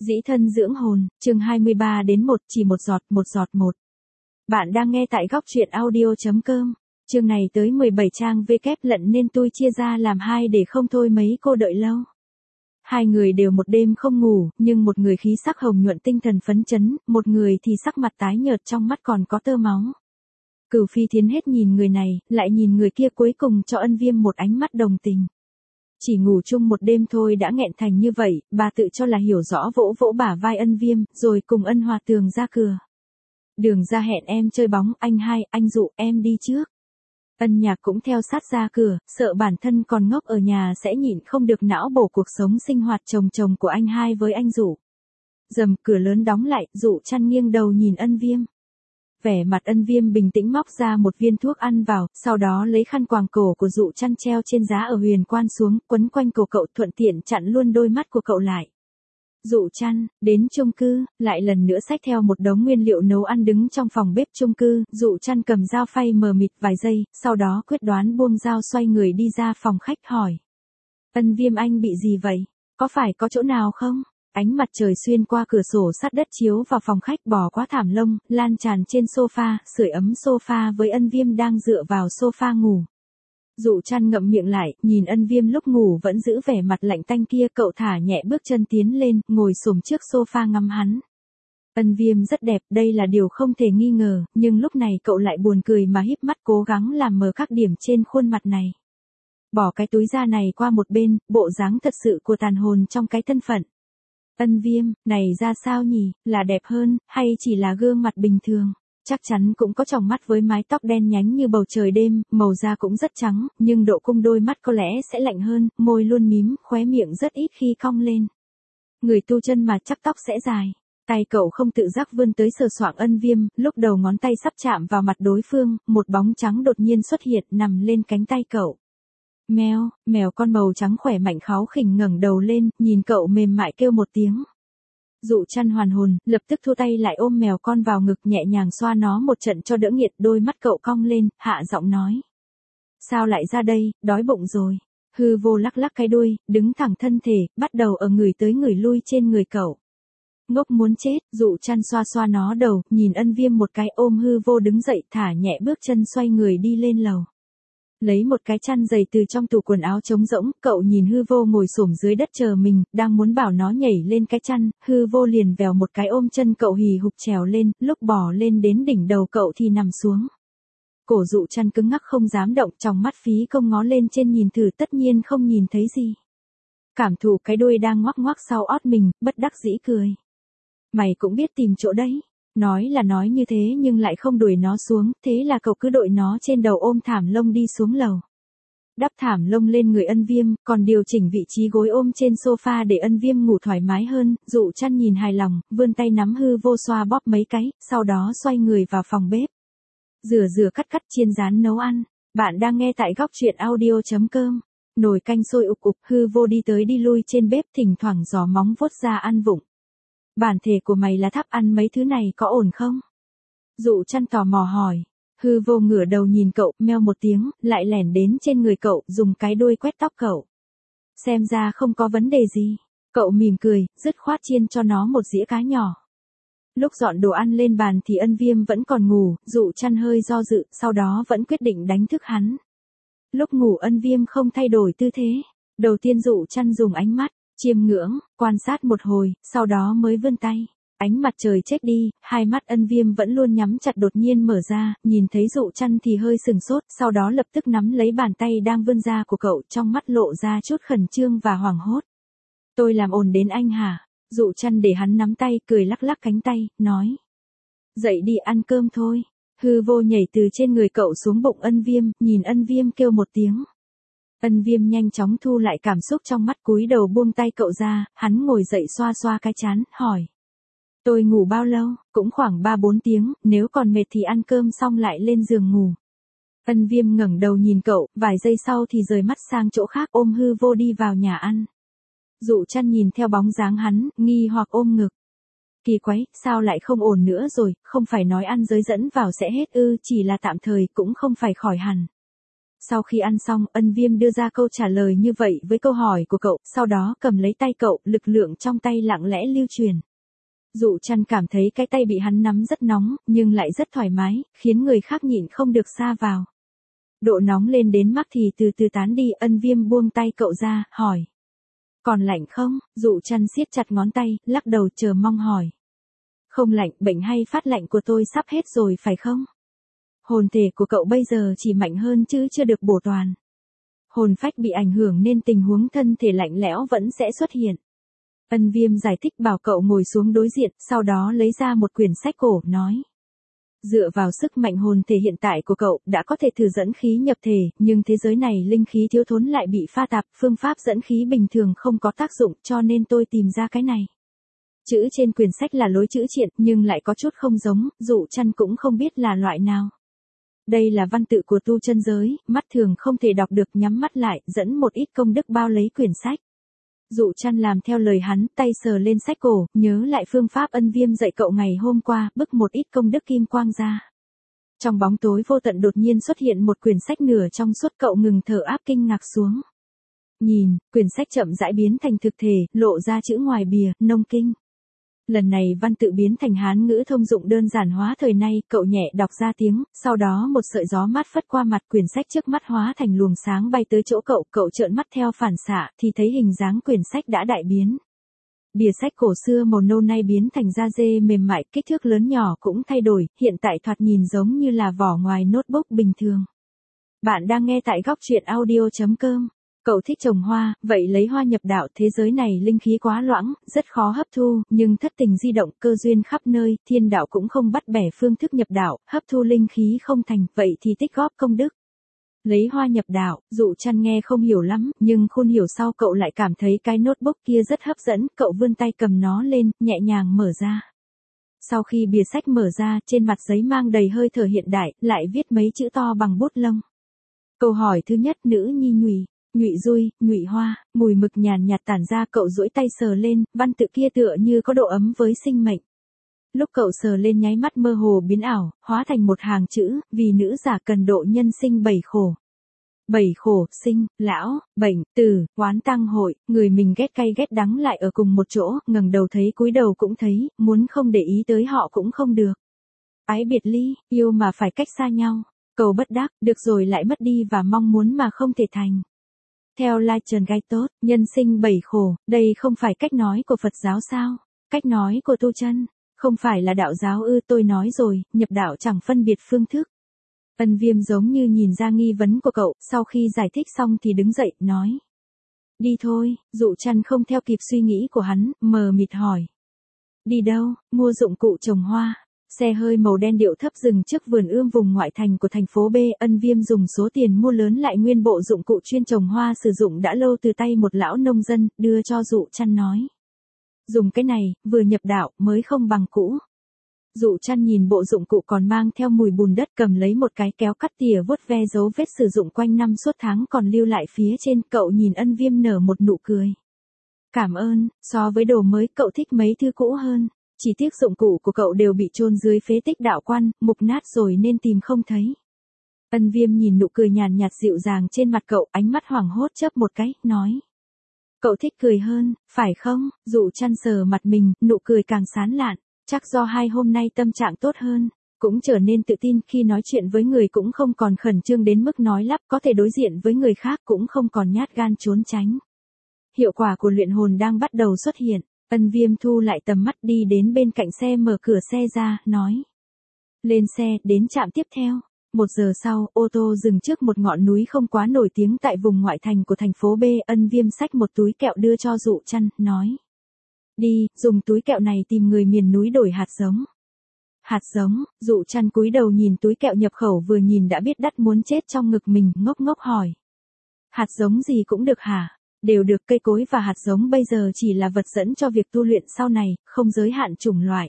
Dĩ thân dưỡng hồn, chương 23 đến 1 chỉ một giọt một. Bạn đang nghe tại góc truyện audio.com. Chương này tới 17 trang web lận nên tôi chia ra làm hai để không thôi mấy cô đợi lâu. Hai người đều một đêm không ngủ, nhưng một người khí sắc hồng nhuận tinh thần phấn chấn, một người thì sắc mặt tái nhợt trong mắt còn có tơ máu. Cửu Phi Thiến hết nhìn người này, lại nhìn người kia cuối cùng cho Ân Viêm một ánh mắt đồng tình. Chỉ ngủ chung một đêm thôi đã nghẹn thành như vậy, bà tự cho là hiểu rõ vỗ vỗ bả vai Ân Viêm, rồi cùng Ân Hòa Tường ra cửa. Đường ra hẹn em chơi bóng, anh hai, anh dụ em đi trước. Ân Nhạc cũng theo sát ra cửa, sợ bản thân còn ngốc ở nhà sẽ nhịn không được não bổ cuộc sống sinh hoạt chồng của anh hai với anh dụ. Rầm, cửa lớn đóng lại, Dụ Chăn nghiêng đầu nhìn Ân Viêm. Vẻ mặt Ân Viêm bình tĩnh móc ra một viên thuốc ăn vào, sau đó lấy khăn quàng cổ của Dụ Chăn treo trên giá ở huyền quan xuống, quấn quanh cổ cậu thuận tiện chặn luôn đôi mắt của cậu lại. Dụ Chăn, đến chung cư, lại lần nữa xách theo một đống nguyên liệu nấu ăn đứng trong phòng bếp chung cư, Dụ Chăn cầm dao phay mờ mịt vài giây, sau đó quyết đoán buông dao xoay người đi ra phòng khách hỏi. Ân Viêm anh bị gì vậy? Có phải có chỗ nào không? Ánh mặt trời xuyên qua cửa sổ sắt đất chiếu vào phòng khách bò qua thảm lông, lan tràn trên sofa, sưởi ấm sofa với Ân Viêm đang dựa vào sofa ngủ. Dụ Chăn ngậm miệng lại, nhìn Ân Viêm lúc ngủ vẫn giữ vẻ mặt lạnh tanh kia, cậu thả nhẹ bước chân tiến lên, ngồi xổm trước sofa ngắm hắn. Ân Viêm rất đẹp, đây là điều không thể nghi ngờ, nhưng lúc này cậu lại buồn cười mà híp mắt cố gắng làm mờ các điểm trên khuôn mặt này. Bỏ cái túi da này qua một bên, bộ dáng thật sự của tàn hồn trong cái thân phận. Ân Viêm, này ra sao nhỉ, là đẹp hơn, hay chỉ là gương mặt bình thường? Chắc chắn cũng có tròng mắt với mái tóc đen nhánh như bầu trời đêm, màu da cũng rất trắng, nhưng độ cung đôi mắt có lẽ sẽ lạnh hơn, môi luôn mím, khóe miệng rất ít khi cong lên. Người tu chân mà chắc tóc sẽ dài. Tay cậu không tự giác vươn tới sờ soạng Ân Viêm, lúc đầu ngón tay sắp chạm vào mặt đối phương, một bóng trắng đột nhiên xuất hiện nằm lên cánh tay cậu. Mèo con màu trắng khỏe mạnh kháu khỉnh ngẩng đầu lên, nhìn cậu mềm mại kêu một tiếng. Dụ Chăn hoàn hồn, lập tức thu tay lại ôm mèo con vào ngực nhẹ nhàng xoa nó một trận cho đỡ nghiệt, đôi mắt cậu cong lên, hạ giọng nói. Sao lại ra đây, đói bụng rồi. Hư Vô lắc lắc cái đuôi, đứng thẳng thân thể, bắt đầu ở người tới người lui trên người cậu. Ngốc muốn chết, Dụ Chăn xoa xoa nó đầu, nhìn Ân Viêm một cái ôm Hư Vô đứng dậy thả nhẹ bước chân xoay người đi lên lầu. Lấy một cái chăn dày từ trong tủ quần áo trống rỗng, cậu nhìn Hư Vô ngồi xổm dưới đất chờ mình, đang muốn bảo nó nhảy lên cái chăn, Hư Vô liền vèo một cái ôm chân cậu hì hục trèo lên, lúc bò lên đến đỉnh đầu cậu thì nằm xuống. Cổ Dụ Chăn cứng ngắc không dám động, trong mắt phí công ngó lên trên nhìn thử tất nhiên không nhìn thấy gì. Cảm thụ cái đuôi đang ngoắc ngoắc sau ót mình, bất đắc dĩ cười. Mày cũng biết tìm chỗ đấy. Nói là nói như thế nhưng lại không đuổi nó xuống, thế là cậu cứ đội nó trên đầu ôm thảm lông đi xuống lầu. Đắp thảm lông lên người Ân Viêm, còn điều chỉnh vị trí gối ôm trên sofa để Ân Viêm ngủ thoải mái hơn, Dụ Chăn nhìn hài lòng, vươn tay nắm Hư Vô xoa bóp mấy cái, sau đó xoay người vào phòng bếp. Rửa cắt chiên rán nấu ăn. Bạn đang nghe tại góc truyện audio.com. Nồi canh sôi ục ục, Hư Vô đi tới đi lui trên bếp, thỉnh thoảng giò móng vuốt ra ăn vụng. Bản thể của mày là thắp ăn mấy thứ này có ổn không? Dụ Chăn tò mò hỏi. Hư Vô ngửa đầu nhìn cậu, meo một tiếng, lại lẻn đến trên người cậu, dùng cái đuôi quét tóc cậu. Xem ra không có vấn đề gì. Cậu mỉm cười, dứt khoát chiên cho nó một dĩa cá nhỏ. Lúc dọn đồ ăn lên bàn thì Ân Viêm vẫn còn ngủ, Dụ Chăn hơi do dự, sau đó vẫn quyết định đánh thức hắn. Lúc ngủ Ân Viêm không thay đổi tư thế. Đầu tiên Dụ Chăn dùng ánh mắt chiêm ngưỡng, quan sát một hồi, sau đó mới vươn tay. Ánh mặt trời chết đi, hai mắt Ân Viêm vẫn luôn nhắm chặt đột nhiên mở ra, nhìn thấy Dụ Chăn thì hơi sừng sốt, sau đó lập tức nắm lấy bàn tay đang vươn ra của cậu, trong mắt lộ ra chút khẩn trương và hoảng hốt. Tôi làm ồn đến anh hả? Dụ Chăn để hắn nắm tay, cười lắc lắc cánh tay, nói. Dậy đi ăn cơm thôi. Hư Vô nhảy từ trên người cậu xuống bụng Ân Viêm, nhìn Ân Viêm kêu một tiếng. Ân Viêm nhanh chóng thu lại cảm xúc trong mắt, cúi đầu buông tay cậu ra, hắn ngồi dậy xoa xoa cái trán, hỏi. Tôi ngủ bao lâu? Cũng khoảng 3-4 tiếng, nếu còn mệt thì ăn cơm xong lại lên giường ngủ. Ân Viêm ngẩng đầu nhìn cậu, vài giây sau thì rời mắt sang chỗ khác ôm Hư Vô đi vào nhà ăn. Dụ Chăn nhìn theo bóng dáng hắn, nghi hoặc ôm ngực. Kỳ quái, sao lại không ổn nữa rồi, không phải nói ăn giới dẫn vào sẽ hết ư, chỉ là tạm thời cũng không phải khỏi hẳn. Sau khi ăn xong, Ân Viêm đưa ra câu trả lời như vậy với câu hỏi của cậu, sau đó cầm lấy tay cậu, lực lượng trong tay lặng lẽ lưu truyền. Dụ Chăn cảm thấy cái tay bị hắn nắm rất nóng, nhưng lại rất thoải mái, khiến người khác nhịn không được sa vào. Độ nóng lên đến mắt thì từ từ tán đi, Ân Viêm buông tay cậu ra, hỏi. Còn lạnh không? Dụ Chăn siết chặt ngón tay, lắc đầu chờ mong hỏi. Không lạnh, bệnh hay phát lạnh của tôi sắp hết rồi phải không? Hồn thể của cậu bây giờ chỉ mạnh hơn chứ chưa được bổ toàn. Hồn phách bị ảnh hưởng nên tình huống thân thể lạnh lẽo vẫn sẽ xuất hiện. Ân Viêm giải thích bảo cậu ngồi xuống đối diện, sau đó lấy ra một quyển sách cổ, nói. Dựa vào sức mạnh hồn thể hiện tại của cậu, đã có thể thử dẫn khí nhập thể, nhưng thế giới này linh khí thiếu thốn lại bị pha tạp, phương pháp dẫn khí bình thường không có tác dụng, cho nên tôi tìm ra cái này. Chữ trên quyển sách là lối chữ triện, nhưng lại có chút không giống, Dụ Chăn cũng không biết là loại nào. Đây là văn tự của tu chân giới, mắt thường không thể đọc được, nhắm mắt lại, dẫn một ít công đức bao lấy quyển sách. Dụ Chăn làm theo lời hắn, tay sờ lên sách cổ, nhớ lại phương pháp Ân Viêm dạy cậu ngày hôm qua, bức một ít công đức kim quang ra. Trong bóng tối vô tận đột nhiên xuất hiện một quyển sách nửa trong suốt, cậu ngừng thở áp kinh ngạc xuống. Nhìn, quyển sách chậm rãi biến thành thực thể, lộ ra chữ ngoài bìa, Nông Kinh. Lần này văn tự biến thành Hán ngữ thông dụng đơn giản hóa thời nay, cậu nhẹ đọc ra tiếng, sau đó một sợi gió mát phất qua mặt, quyển sách trước mắt hóa thành luồng sáng bay tới chỗ cậu trợn mắt theo phản xạ, thì thấy hình dáng quyển sách đã đại biến. Bìa sách cổ xưa màu nâu nay biến thành da dê mềm mại, kích thước lớn nhỏ cũng thay đổi, hiện tại thoạt nhìn giống như là vỏ ngoài notebook bình thường. Bạn đang nghe tại góc truyện audio.com. Cậu thích trồng hoa, vậy lấy hoa nhập đạo, thế giới này linh khí quá loãng, rất khó hấp thu, nhưng thất tình di động, cơ duyên khắp nơi, thiên đạo cũng không bắt bẻ phương thức nhập đạo, hấp thu linh khí không thành, vậy thì tích góp công đức. Lấy hoa nhập đạo, Dụ Chăn nghe không hiểu lắm, nhưng khôn hiểu sau cậu lại cảm thấy cái notebook kia rất hấp dẫn, cậu vươn tay cầm nó lên, nhẹ nhàng mở ra. Sau khi bìa sách mở ra, trên mặt giấy mang đầy hơi thở hiện đại, lại viết mấy chữ to bằng bút lông. Câu hỏi thứ nhất, nữ nhi nhụy. Nhụy dui, nhụy hoa, mùi mực nhàn nhạt tản ra, cậu duỗi tay sờ lên, văn tự kia tựa như có độ ấm với sinh mệnh. Lúc cậu sờ lên nháy mắt mơ hồ biến ảo, hóa thành một hàng chữ, vì nữ giả cần độ nhân sinh 7 khổ. 7 khổ, sinh, lão, bệnh, tử, oán tang hội, người mình ghét cay ghét đắng lại ở cùng một chỗ, ngẩng đầu thấy cúi đầu cũng thấy, muốn không để ý tới họ cũng không được. Ái biệt ly, yêu mà phải cách xa nhau, cầu bất đắc, được rồi lại mất đi và mong muốn mà không thể thành. Theo Lai Trần Gai Tốt, nhân sinh 7 khổ, đây không phải cách nói của Phật giáo sao? Cách nói của tu chân, không phải là đạo giáo ư? Tôi nói rồi, nhập đạo chẳng phân biệt phương thức. Ân Viêm giống như nhìn ra nghi vấn của cậu, sau khi giải thích xong thì đứng dậy, nói. Đi thôi, Dụ Chăn không theo kịp suy nghĩ của hắn, mờ mịt hỏi. Đi đâu? Mua dụng cụ trồng hoa. Xe hơi màu đen điệu thấp dừng trước vườn ươm vùng ngoại thành của thành phố B. Ân Viêm dùng số tiền mua lớn lại nguyên bộ dụng cụ chuyên trồng hoa sử dụng đã lâu từ tay một lão nông dân, đưa cho Dụ Chăn nói. Dùng cái này, vừa nhập đạo, mới không bằng cũ. Dụ Chăn nhìn bộ dụng cụ còn mang theo mùi bùn đất, cầm lấy một cái kéo cắt tỉa vuốt ve dấu vết sử dụng quanh năm suốt tháng còn lưu lại phía trên, cậu nhìn Ân Viêm nở một nụ cười. Cảm ơn, so với đồ mới cậu thích mấy thứ cũ hơn. Chỉ tiếc dụng cụ của cậu đều bị chôn dưới phế tích đạo quan, mục nát rồi nên tìm không thấy. Ân Viêm nhìn nụ cười nhàn nhạt dịu dàng trên mặt cậu, ánh mắt hoảng hốt chớp một cái, nói. Cậu thích cười hơn, phải không? Dụ Chăn sờ mặt mình, nụ cười càng sán lạn, chắc do hai hôm nay tâm trạng tốt hơn, cũng trở nên tự tin, khi nói chuyện với người cũng không còn khẩn trương đến mức nói lắp, có thể đối diện với người khác cũng không còn nhát gan trốn tránh. Hiệu quả của luyện hồn đang bắt đầu xuất hiện. Ân Viêm thu lại tầm mắt đi đến bên cạnh xe, mở cửa xe ra, nói. Lên xe, đến trạm tiếp theo. 1 giờ sau, ô tô dừng trước một ngọn núi không quá nổi tiếng tại vùng ngoại thành của thành phố B. Ân Viêm xách một túi kẹo đưa cho Dụ Chăn, nói. Đi, dùng túi kẹo này tìm người miền núi đổi hạt giống. Hạt giống? Dụ Chăn cúi đầu nhìn túi kẹo nhập khẩu, vừa nhìn đã biết đắt muốn chết trong ngực mình, ngốc ngốc hỏi. Hạt giống gì cũng được hả? Đều được, cây cối và hạt giống bây giờ chỉ là vật dẫn cho việc tu luyện sau này, không giới hạn chủng loại.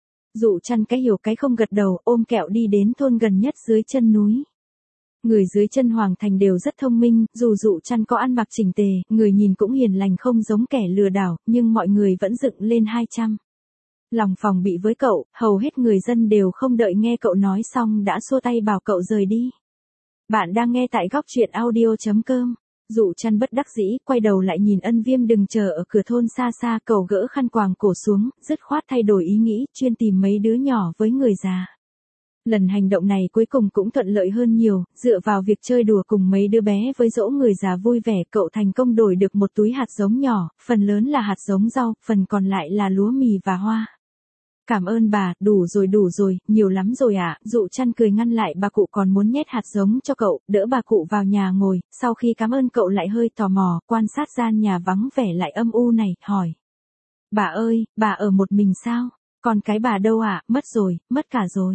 Dụ Chăn cái hiểu cái không gật đầu, ôm kẹo đi đến thôn gần nhất dưới chân núi. Người dưới chân Hoàng Thành đều rất thông minh, dù Dụ Chăn có ăn mặc chỉnh tề, người nhìn cũng hiền lành không giống kẻ lừa đảo, nhưng mọi người vẫn dựng lên 200. Lòng phòng bị với cậu, hầu hết người dân đều không đợi nghe cậu nói xong đã xua tay bảo cậu rời đi. Bạn đang nghe tại góc truyện audio.com. Dụ Chăn bất đắc dĩ, quay đầu lại nhìn Ân Viêm đừng chờ ở cửa thôn xa xa, cậu gỡ khăn quàng cổ xuống, dứt khoát thay đổi ý nghĩ, chuyên tìm mấy đứa nhỏ với người già. Lần hành động này cuối cùng cũng thuận lợi hơn nhiều, dựa vào việc chơi đùa cùng mấy đứa bé với dỗ người già vui vẻ, cậu thành công đổi được một túi hạt giống nhỏ, phần lớn là hạt giống rau, phần còn lại là lúa mì và hoa. Cảm ơn bà, đủ rồi, nhiều lắm rồi ạ. Dụ Chăn cười ngăn lại bà cụ còn muốn nhét hạt giống cho cậu, đỡ bà cụ vào nhà ngồi, sau khi cảm ơn cậu lại hơi tò mò, quan sát gian nhà vắng vẻ lại âm u này, hỏi. Bà ơi, bà ở một mình sao? Còn cái bà đâu ạ? Mất rồi, mất cả rồi.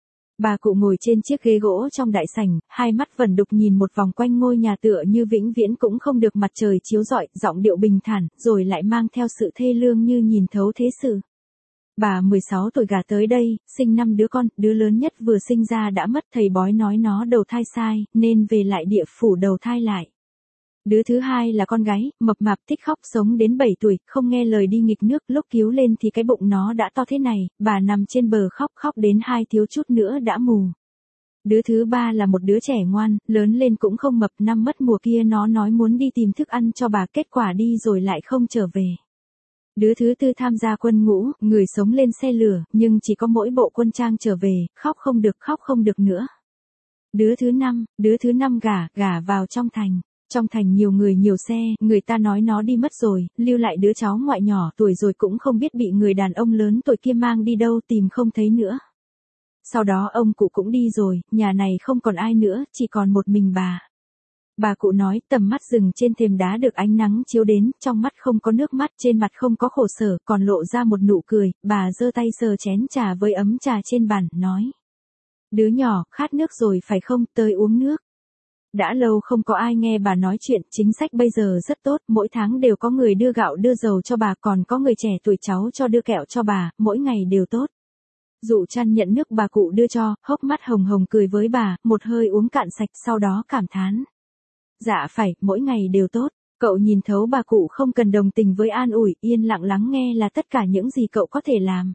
Bà cụ ngồi trên chiếc ghế gỗ trong đại sảnh, hai mắt vẩn đục nhìn một vòng quanh ngôi nhà tựa như vĩnh viễn cũng không được mặt trời chiếu rọi, giọng điệu bình thản, rồi lại mang theo sự thê lương như nhìn thấu thế sự. Bà 16 tuổi gả tới đây, sinh 5 đứa con, đứa lớn nhất vừa sinh ra đã mất, thầy bói nói nó đầu thai sai, nên về lại địa phủ đầu thai lại. Đứa thứ hai là con gái, mập mạp thích khóc, sống đến 7 tuổi, không nghe lời đi nghịch nước, lúc cứu lên thì cái bụng nó đã to thế này, bà nằm trên bờ khóc đến hai thiếu chút nữa đã mù. Đứa thứ ba là một đứa trẻ ngoan, lớn lên cũng không mập, năm mất mùa kia nó nói muốn đi tìm thức ăn cho bà, kết quả đi rồi lại không trở về. Đứa thứ tư tham gia quân ngũ, người sống lên xe lửa, nhưng chỉ có mỗi bộ quân trang trở về, khóc không được nữa. Đứa thứ năm gả vào trong thành. Trong thành nhiều người nhiều xe, người ta nói nó đi mất rồi, lưu lại đứa cháu ngoại nhỏ tuổi rồi cũng không biết bị người đàn ông lớn tuổi kia mang đi đâu, tìm không thấy nữa. Sau đó ông cụ cũng đi rồi, nhà này không còn ai nữa, chỉ còn một mình bà. Bà cụ nói, tầm mắt dừng trên thềm đá được ánh nắng chiếu đến, trong mắt không có nước mắt, trên mặt không có khổ sở, còn lộ ra một nụ cười, bà giơ tay sờ chén trà với ấm trà trên bàn, nói. Đứa nhỏ, khát nước rồi phải không, tới uống nước. Đã lâu không có ai nghe bà nói chuyện, chính sách bây giờ rất tốt, mỗi tháng đều có người đưa gạo đưa dầu cho bà, còn có người trẻ tuổi cháu cho đưa kẹo cho bà, mỗi ngày đều tốt. Dụ Chăn nhận nước bà cụ đưa cho, hốc mắt hồng hồng cười với bà, một hơi uống cạn sạch, sau đó cảm thán. Dạ phải, mỗi ngày đều tốt. Cậu nhìn thấu bà cụ không cần đồng tình với an ủi, yên lặng lắng nghe là tất cả những gì cậu có thể làm.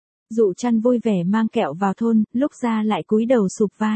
Dụ Chăn vui vẻ mang kẹo vào thôn, lúc ra lại cúi đầu sụp vai.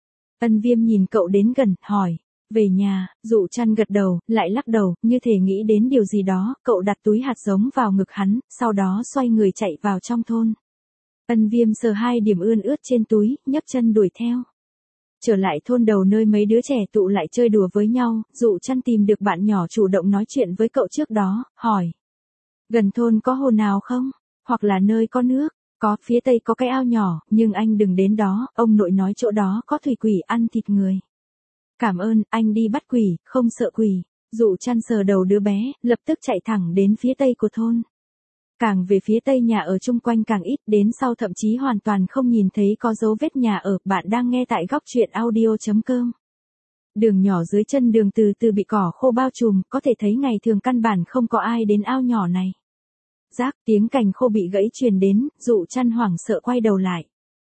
Ân Viêm nhìn cậu đến gần, hỏi. Về nhà, Dụ Chăn gật đầu, lại lắc đầu, như thể nghĩ đến điều gì đó, cậu đặt túi hạt giống vào ngực hắn, sau đó xoay người chạy vào trong thôn. Ân Viêm sờ hai điểm ươn ướt trên túi, nhấc chân đuổi theo. Trở lại thôn đầu nơi mấy đứa trẻ tụ lại chơi đùa với nhau, Dụ Chăn tìm được bạn nhỏ chủ động nói chuyện với cậu trước đó, hỏi. Gần thôn có hồ nào không? Hoặc là nơi có nước? Có, phía tây có cái ao nhỏ, nhưng anh đừng đến đó, ông nội nói chỗ đó có thủy quỷ ăn thịt người. Cảm ơn, anh đi bắt quỷ, không sợ quỷ. Dụ Chăn sờ đầu đứa bé, lập tức chạy thẳng đến phía tây của thôn. Càng về phía tây nhà ở chung quanh càng ít, đến sau thậm chí hoàn toàn không nhìn thấy có dấu vết nhà ở. Bạn đang nghe tại góc truyện audio.com. Đường nhỏ dưới chân đường từ từ bị cỏ khô bao trùm, có thể thấy ngày thường căn bản không có ai đến ao nhỏ này. Rác, tiếng cành khô bị gãy truyền đến, Dụ Chăn hoảng sợ quay đầu lại.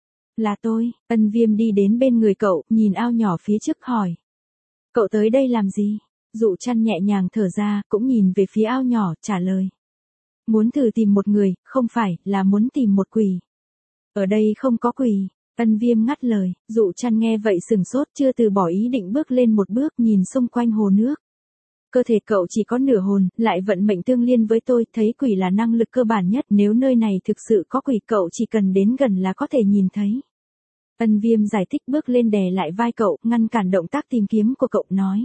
Là tôi. Ân Viêm đi đến bên người cậu, nhìn ao nhỏ phía trước hỏi. Cậu tới đây làm gì? Dụ Chăn nhẹ nhàng thở ra, cũng nhìn về phía ao nhỏ, trả lời. Muốn thử tìm một người, không phải, là muốn tìm một quỷ. Ở đây không có quỷ. Ân Viêm ngắt lời, Dụ Chăn nghe vậy sừng sốt, chưa từ bỏ ý định bước lên một bước, nhìn xung quanh hồ nước. Cơ thể cậu chỉ có nửa hồn, lại vận mệnh tương liên với tôi, thấy quỷ là năng lực cơ bản nhất, nếu nơi này thực sự có quỷ cậu chỉ cần đến gần là có thể nhìn thấy. Ân Viêm giải thích, bước lên đè lại vai cậu, ngăn cản động tác tìm kiếm của cậu, nói.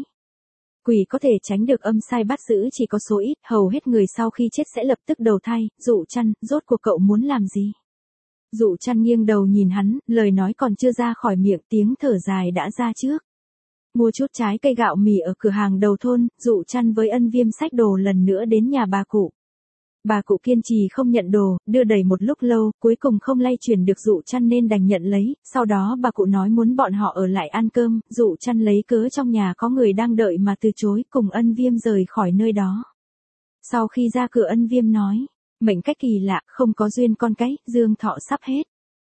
Quỷ có thể tránh được âm sai bắt giữ chỉ có số ít, hầu hết người sau khi chết sẽ lập tức đầu thai. Dụ Chăn, rốt cuộc cậu muốn làm gì? Dụ Chăn nghiêng đầu nhìn hắn, lời nói còn chưa ra khỏi miệng, tiếng thở dài đã ra trước. Mua chút trái cây gạo mì ở cửa hàng đầu thôn, Dụ Chăn với Ân Viêm xách đồ lần nữa đến nhà bà cụ. Bà cụ kiên trì không nhận đồ, đưa đẩy một lúc lâu, cuối cùng không lay chuyển được Dụ Chăn nên đành nhận lấy, sau đó bà cụ nói muốn bọn họ ở lại ăn cơm, Dụ Chăn lấy cớ trong nhà có người đang đợi mà từ chối, cùng Ân Viêm rời khỏi nơi đó. Sau khi ra cửa Ân Viêm nói, mệnh cách kỳ lạ, không có duyên con cái, dương thọ sắp hết.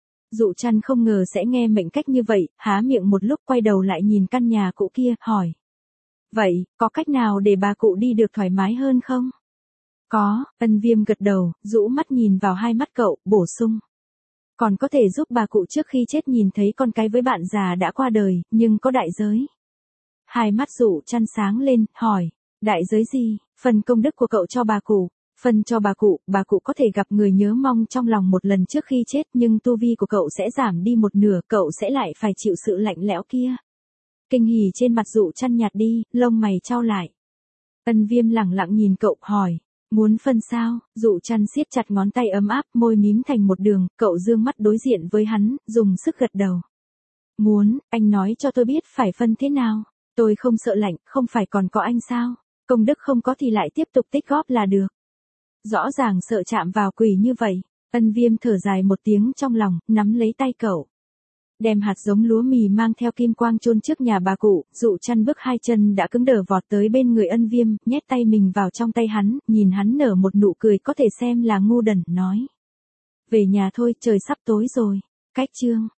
Dụ Chăn không ngờ sẽ nghe mệnh cách như vậy, há miệng một lúc quay đầu lại nhìn căn nhà cũ kia, hỏi. Vậy, có cách nào để bà cụ đi được thoải mái hơn không? Có, Ân Viêm gật đầu, rũ mắt nhìn vào hai mắt cậu, bổ sung. còn có thể giúp bà cụ trước khi chết nhìn thấy con cái với bạn già đã qua đời, nhưng có đại giới. Hai mắt Dụ Trăn sáng lên, hỏi, đại giới gì? Phần công đức của cậu cho bà cụ. Phần cho bà cụ có thể gặp người nhớ mong trong lòng một lần trước khi chết, nhưng tu vi của cậu sẽ giảm đi một nửa, cậu sẽ lại phải chịu sự lạnh lẽo kia. Kinh hỉ trên mặt Dụ Trăn nhạt đi, lông mày chau lại. Ân Viêm lẳng lặng nhìn cậu, hỏi, muốn phân sao? Dụ Trăn siết chặt ngón tay ấm áp, môi mím thành một đường, cậu dương mắt đối diện với hắn, dùng sức gật đầu. Muốn, anh nói cho tôi biết phải phân thế nào. Tôi không sợ lạnh, không phải còn có anh sao? Công đức không có thì lại tiếp tục tích góp là được. Rõ ràng sợ chạm vào quỷ như vậy. Ân Viêm thở dài một tiếng trong lòng, nắm lấy tay cậu. Đem hạt giống lúa mì mang theo kim quang chôn trước nhà bà cụ, Dụ Trăn bước hai chân đã cứng đờ vọt tới bên người Ân Viêm, nhét tay mình vào trong tay hắn, nhìn hắn nở một nụ cười có thể xem là ngu đần, nói. Về nhà thôi, trời sắp tối rồi. Cách chương.